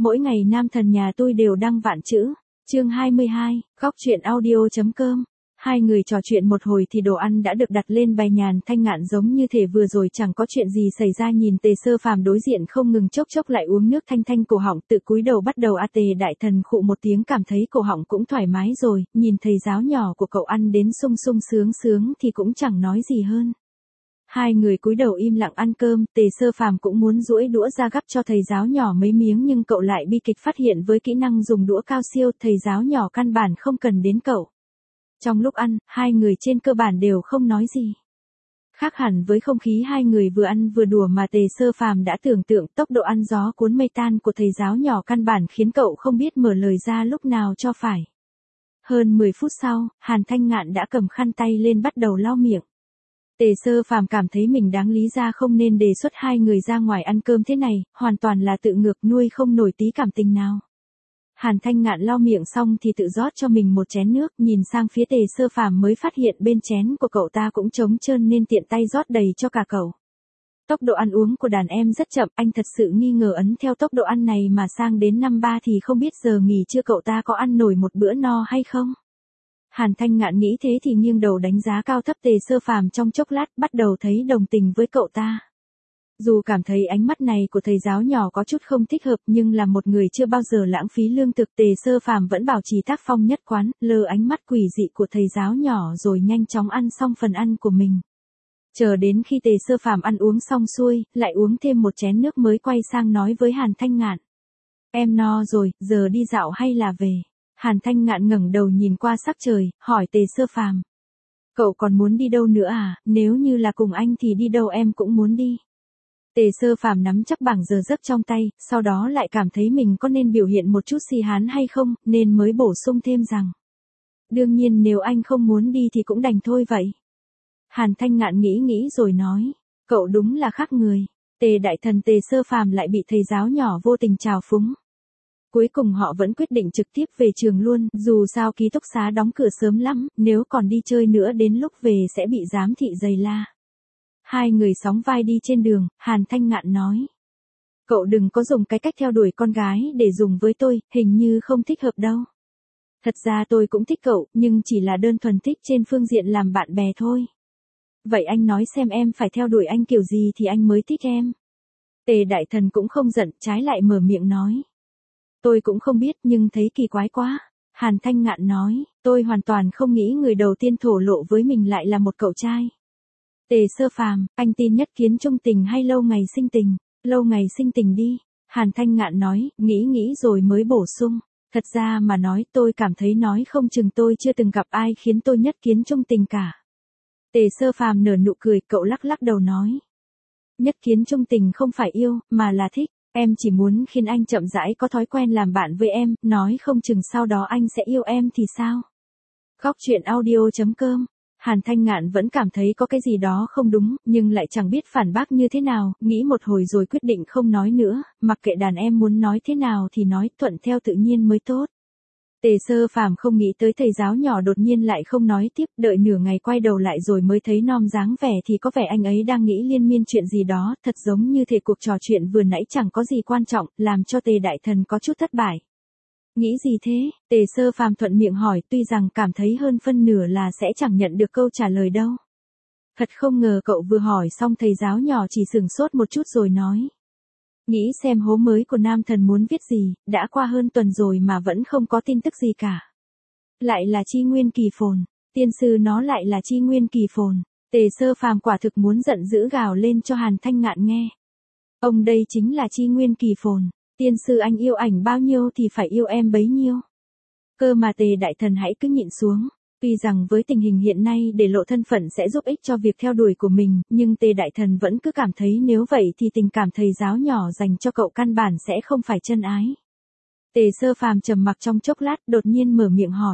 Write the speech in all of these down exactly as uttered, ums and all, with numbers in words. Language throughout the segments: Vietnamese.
Mỗi ngày nam thần nhà tôi đều đăng vạn chữ. Chương hai mươi hai, góc chuyện audio.com. Hai người trò chuyện một hồi thì đồ ăn đã được đặt lên bày. Nhàn Thanh Ngạn giống như thể vừa rồi chẳng có chuyện gì xảy ra, nhìn Tề Sơ Phàm đối diện không ngừng chốc chốc lại uống nước thanh thanh, cổ họng tự cúi đầu bắt đầu a. Tề đại thần khụ một tiếng, cảm thấy cổ họng cũng thoải mái rồi, nhìn thầy giáo nhỏ của cậu ăn đến sung sung sướng sướng thì cũng chẳng nói gì hơn. Hai người cúi đầu im lặng ăn cơm. Tề Sơ Phàm cũng muốn duỗi đũa ra gắp cho thầy giáo nhỏ mấy miếng, nhưng cậu lại bi kịch phát hiện với kỹ năng dùng đũa cao siêu, thầy giáo nhỏ căn bản không cần đến cậu. Trong lúc ăn, hai người trên cơ bản đều không nói gì. Khác hẳn với không khí hai người vừa ăn vừa đùa mà Tề Sơ Phàm đã tưởng tượng, tốc độ ăn gió cuốn mây tan của thầy giáo nhỏ căn bản khiến cậu không biết mở lời ra lúc nào cho phải. Hơn mười phút sau, Hàn Thanh Ngạn đã cầm khăn tay lên bắt đầu lau miệng. Tề Sơ Phàm cảm thấy mình đáng lý ra không nên đề xuất hai người ra ngoài ăn cơm thế này, hoàn toàn là tự ngược, nuôi không nổi tí cảm tình nào. Hàn Thanh Ngạn lau miệng xong thì tự rót cho mình một chén nước, nhìn sang phía Tề Sơ Phàm mới phát hiện bên chén của cậu ta cũng trống trơn nên tiện tay rót đầy cho cả cậu. Tốc độ ăn uống của đàn em rất chậm, anh thật sự nghi ngờ ấn theo tốc độ ăn này mà sang đến năm ba thì không biết giờ nghỉ trưa cậu ta có ăn nổi một bữa no hay không. Hàn Thanh Ngạn nghĩ thế thì nghiêng đầu đánh giá cao thấp Tề Sơ Phàm trong chốc lát, bắt đầu thấy đồng tình với cậu ta. Dù cảm thấy ánh mắt này của thầy giáo nhỏ có chút không thích hợp, nhưng là một người chưa bao giờ lãng phí lương thực, Tề Sơ Phàm vẫn bảo trì tác phong nhất quán, lơ ánh mắt quỷ dị của thầy giáo nhỏ rồi nhanh chóng ăn xong phần ăn của mình. Chờ đến khi Tề Sơ Phàm ăn uống xong xuôi, lại uống thêm một chén nước mới quay sang nói với Hàn Thanh Ngạn. Em no rồi, giờ đi dạo hay là về? Hàn Thanh Ngạn ngẩng đầu nhìn qua sắc trời, hỏi Tề Sơ Phàm. Cậu còn muốn đi đâu nữa à, nếu như là cùng anh thì đi đâu em cũng muốn đi. Tề Sơ Phàm nắm chắc bảng giờ giấc trong tay, sau đó lại cảm thấy mình có nên biểu hiện một chút si hán hay không, nên mới bổ sung thêm rằng. Đương nhiên nếu anh không muốn đi thì cũng đành thôi vậy. Hàn Thanh Ngạn nghĩ nghĩ rồi nói, cậu đúng là khác người. Tề đại thần Tề Sơ Phàm lại bị thầy giáo nhỏ vô tình trào phúng. Cuối cùng họ vẫn quyết định trực tiếp về trường luôn, dù sao ký túc xá đóng cửa sớm lắm, nếu còn đi chơi nữa đến lúc về sẽ bị giám thị giày la. Hai người sóng vai đi trên đường, Hàn Thanh Ngạn nói. Cậu đừng có dùng cái cách theo đuổi con gái để dùng với tôi, hình như không thích hợp đâu. Thật ra tôi cũng thích cậu, nhưng chỉ là đơn thuần thích trên phương diện làm bạn bè thôi. Vậy anh nói xem em phải theo đuổi anh kiểu gì thì anh mới thích em. Tề đại thần cũng không giận, trái lại mở miệng nói. Tôi cũng không biết nhưng thấy kỳ quái quá. Hàn Thanh Ngạn nói, tôi hoàn toàn không nghĩ người đầu tiên thổ lộ với mình lại là một cậu trai. Tề Sơ Phàm, anh tin nhất kiến chung tình hay lâu ngày sinh tình? Lâu ngày sinh tình đi. Hàn Thanh Ngạn nói, nghĩ nghĩ rồi mới bổ sung. Thật ra mà nói tôi cảm thấy nói không chừng tôi chưa từng gặp ai khiến tôi nhất kiến chung tình cả. Tề Sơ Phàm nở nụ cười, cậu lắc lắc đầu nói. Nhất kiến chung tình không phải yêu, mà là thích. Em chỉ muốn khiến anh chậm rãi có thói quen làm bạn với em, nói không chừng sau đó anh sẽ yêu em thì sao? Góc chuyện audio.com. Hàn Thanh Ngạn vẫn cảm thấy có cái gì đó không đúng, nhưng lại chẳng biết phản bác như thế nào, nghĩ một hồi rồi quyết định không nói nữa, mặc kệ đàn em muốn nói thế nào thì nói, thuận theo tự nhiên mới tốt. Tề Sơ Phàm không nghĩ tới thầy giáo nhỏ đột nhiên lại không nói tiếp, đợi nửa ngày quay đầu lại rồi mới thấy Nom dáng vẻ thì có vẻ anh ấy đang nghĩ liên miên chuyện gì đó, thật giống như thể cuộc trò chuyện vừa nãy chẳng có gì quan trọng, làm cho Tề đại thần có chút thất bại. Nghĩ gì thế? Tề Sơ Phàm thuận miệng hỏi, tuy rằng cảm thấy hơn phân nửa là sẽ chẳng nhận được câu trả lời đâu. Thật không ngờ cậu vừa hỏi xong thầy giáo nhỏ chỉ sửng sốt một chút rồi nói. Nghĩ xem hố mới của nam thần muốn viết gì, đã qua hơn tuần rồi mà vẫn không có tin tức gì cả. Lại là Chi Nguyên Kỳ Phồn, tiên sư nó lại là Chi Nguyên Kỳ Phồn. Tề Sơ Phàm quả thực muốn giận dữ gào lên cho Hàn Thanh Ngạn nghe. Ông đây chính là Chi Nguyên Kỳ Phồn, tiên sư anh yêu ảnh bao nhiêu thì phải yêu em bấy nhiêu. Cơ mà Tề đại thần hãy cứ nhịn xuống. Tuy rằng với tình hình hiện nay để lộ thân phận sẽ giúp ích cho việc theo đuổi của mình, nhưng Tề đại thần vẫn cứ cảm thấy nếu vậy thì tình cảm thầy giáo nhỏ dành cho cậu căn bản sẽ không phải chân ái. Tề Sơ Phàm trầm mặc trong chốc lát, đột nhiên mở miệng hỏi.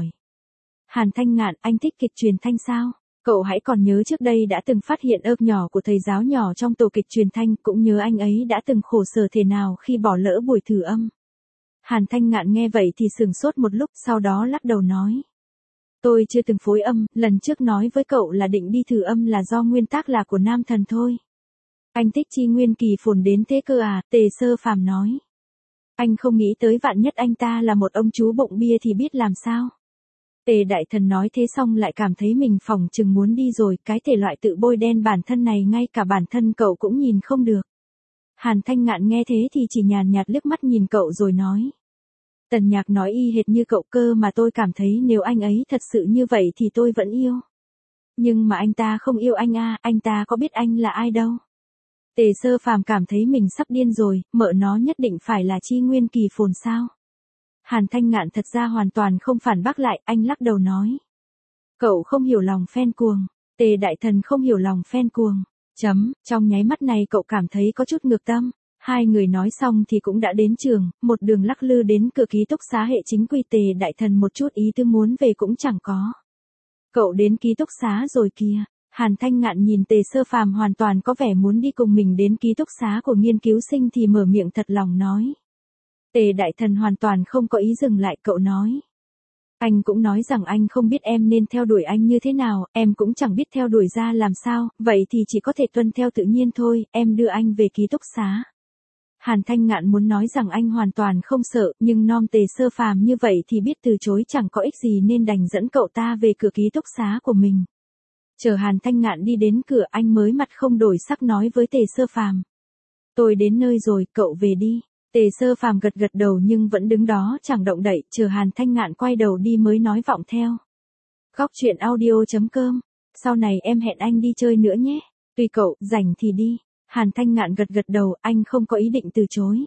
Hàn Thanh Ngạn, anh thích kịch truyền thanh sao? Cậu hãy còn nhớ trước đây đã từng phát hiện ơ nhỏ của thầy giáo nhỏ trong tổ kịch truyền thanh, cũng nhớ anh ấy đã từng khổ sở thế nào khi bỏ lỡ buổi thử âm. Hàn Thanh Ngạn nghe vậy thì sửng sốt một lúc, sau đó lắc đầu nói. Tôi chưa từng phối âm, lần trước nói với cậu là định đi thử âm là do nguyên tác là của nam thần thôi. Anh thích Chi Nguyên Kỳ Phồn đến thế cơ à? Tề Sơ Phàm nói. Anh không nghĩ tới vạn nhất anh ta là một ông chú bụng bia thì biết làm sao. Tề đại thần nói thế xong lại cảm thấy mình phỏng chừng muốn đi rồi, cái thể loại tự bôi đen bản thân này ngay cả bản thân cậu cũng nhìn không được. Hàn Thanh Ngạn nghe thế thì chỉ nhàn nhạt liếc mắt nhìn cậu rồi nói. Tần Nhạc nói y hệt như cậu cơ mà tôi cảm thấy nếu anh ấy thật sự như vậy thì tôi vẫn yêu. Nhưng mà anh ta không yêu anh à, anh ta có biết anh là ai đâu. Tề Sơ Phàm cảm thấy mình sắp điên rồi, mợ nó nhất định phải là Chi Nguyên Kỳ Phồn sao. Hàn Thanh Ngạn thật ra hoàn toàn không phản bác lại, anh lắc đầu nói. Cậu không hiểu lòng fan cuồng, Tề đại thần không hiểu lòng fan cuồng. Chấm, trong nháy mắt này cậu cảm thấy có chút ngược tâm. Hai người nói xong thì cũng đã đến trường, một đường lắc lư đến cửa ký túc xá hệ chính quy. Tề đại thần một chút ý tư muốn về cũng chẳng có. Cậu đến ký túc xá rồi kìa. Hàn Thanh Ngạn nhìn Tề Sơ Phàm hoàn toàn có vẻ muốn đi cùng mình đến ký túc xá của nghiên cứu sinh thì mở miệng thật lòng nói. Tề đại thần hoàn toàn không có ý dừng lại, cậu nói. Anh cũng nói rằng anh không biết em nên theo đuổi anh như thế nào, em cũng chẳng biết theo đuổi ra làm sao, vậy thì chỉ có thể tuân theo tự nhiên thôi, em đưa anh về ký túc xá. Hàn Thanh Ngạn muốn nói rằng anh hoàn toàn không sợ, nhưng nom Tề Sơ Phàm như vậy thì biết từ chối chẳng có ích gì nên đành dẫn cậu ta về cửa ký túc xá của mình. Chờ Hàn Thanh Ngạn đi đến cửa anh mới mặt không đổi sắc nói với Tề Sơ Phàm. Tôi đến nơi rồi, cậu về đi. Tề Sơ Phàm gật gật đầu nhưng vẫn đứng đó chẳng động đậy, chờ Hàn Thanh Ngạn quay đầu đi mới nói vọng theo. Góc truyện audio chấm com. Sau này em hẹn anh đi chơi nữa nhé. Tùy cậu, rảnh thì đi. Hàn Thanh Ngạn gật gật đầu, anh không có ý định từ chối.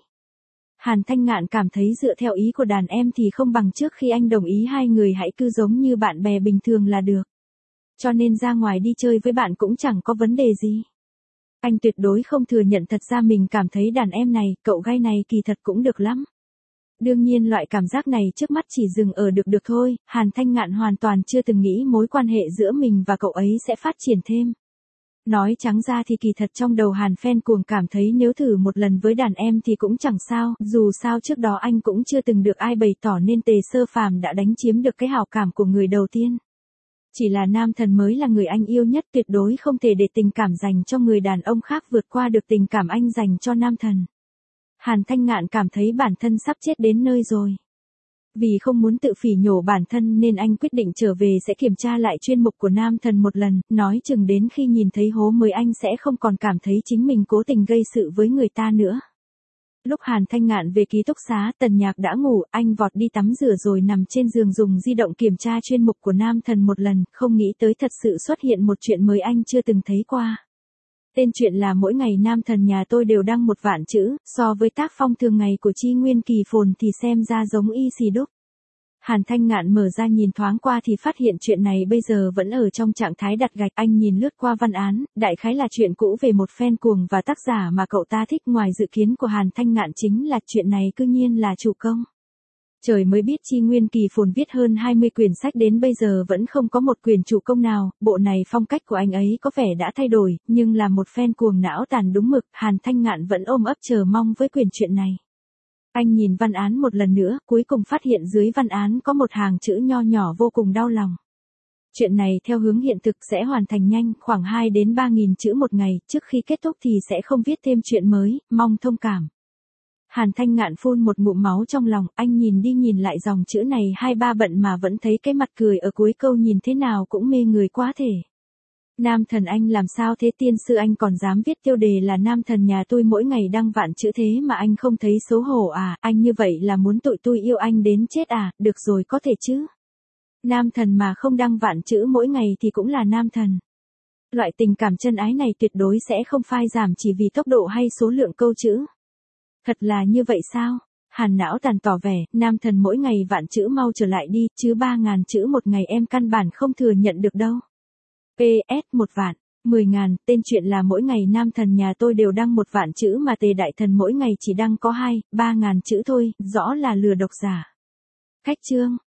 Hàn Thanh Ngạn cảm thấy dựa theo ý của đàn em thì không bằng trước khi anh đồng ý hai người hãy cứ giống như bạn bè bình thường là được. Cho nên ra ngoài đi chơi với bạn cũng chẳng có vấn đề gì. Anh tuyệt đối không thừa nhận thật ra mình cảm thấy đàn em này, cậu gay này kỳ thật cũng được lắm. Đương nhiên loại cảm giác này trước mắt chỉ dừng ở được được thôi, Hàn Thanh Ngạn hoàn toàn chưa từng nghĩ mối quan hệ giữa mình và cậu ấy sẽ phát triển thêm. Nói trắng ra thì kỳ thật trong đầu Hàn fan cuồng cảm thấy nếu thử một lần với đàn em thì cũng chẳng sao, dù sao trước đó anh cũng chưa từng được ai bày tỏ nên Tề Sơ Phàm đã đánh chiếm được cái hảo cảm của người đầu tiên. Chỉ là nam thần mới là người anh yêu nhất, tuyệt đối không thể để tình cảm dành cho người đàn ông khác vượt qua được tình cảm anh dành cho nam thần. Hàn Thanh Ngạn cảm thấy bản thân sắp chết đến nơi rồi. Vì không muốn tự phỉ nhổ bản thân nên anh quyết định trở về sẽ kiểm tra lại chuyên mục của nam thần một lần, nói chừng đến khi nhìn thấy hố mới anh sẽ không còn cảm thấy chính mình cố tình gây sự với người ta nữa. Lúc Hàn Thanh Ngạn về ký túc xá, Tần Nhạc đã ngủ, anh vọt đi tắm rửa rồi nằm trên giường dùng di động kiểm tra chuyên mục của nam thần một lần, không nghĩ tới thật sự xuất hiện một chuyện mới anh chưa từng thấy qua. Tên chuyện là mỗi ngày nam thần nhà tôi đều đăng một vạn chữ, so với tác phong thường ngày của Chi Nguyên Kỳ Phồn thì xem ra giống y xì đúc. Hàn Thanh Ngạn mở ra nhìn thoáng qua thì phát hiện chuyện này bây giờ vẫn ở trong trạng thái đặt gạch. Anh nhìn lướt qua văn án, đại khái là chuyện cũ về một fan cuồng và tác giả mà cậu ta thích. Ngoài dự kiến của Hàn Thanh Ngạn chính là chuyện này cư nhiên là chủ công. Trời mới biết Chi Nguyên Kỳ Phồn viết hơn hai mươi quyển sách đến bây giờ vẫn không có một quyển chủ công nào, bộ này phong cách của anh ấy có vẻ đã thay đổi, nhưng là một fan cuồng não tàn đúng mực, Hàn Thanh Ngạn vẫn ôm ấp chờ mong với quyển chuyện này. Anh nhìn văn án một lần nữa, cuối cùng phát hiện dưới văn án có một hàng chữ nho nhỏ vô cùng đau lòng. Chuyện này theo hướng hiện thực sẽ hoàn thành nhanh, khoảng hai đến ba nghìn chữ một ngày, trước khi kết thúc thì sẽ không viết thêm chuyện mới, mong thông cảm. Hàn Thanh Ngạn phun một ngụm máu trong lòng, anh nhìn đi nhìn lại dòng chữ này hai ba bận mà vẫn thấy cái mặt cười ở cuối câu nhìn thế nào cũng mê người quá thể. Nam thần anh làm sao thế, tiên sư anh còn dám viết tiêu đề là nam thần nhà tôi mỗi ngày đăng vạn chữ thế mà anh không thấy xấu hổ à, anh như vậy là muốn tụi tôi yêu anh đến chết à, được rồi có thể chứ. Nam thần mà không đăng vạn chữ mỗi ngày thì cũng là nam thần. Loại tình cảm chân ái này tuyệt đối sẽ không phai giảm chỉ vì tốc độ hay số lượng câu chữ. Thật là như vậy sao? Hàn não tàn tỏ vẻ, nam thần mỗi ngày vạn chữ mau trở lại đi, chứ ba ngàn chữ một ngày em căn bản không thừa nhận được đâu. pê ét một vạn, mười ngàn, tên chuyện là mỗi ngày nam thần nhà tôi đều đăng một vạn chữ mà Tề đại thần mỗi ngày chỉ đăng có hai, ba ngàn chữ thôi, rõ là lừa độc giả. Khách chương,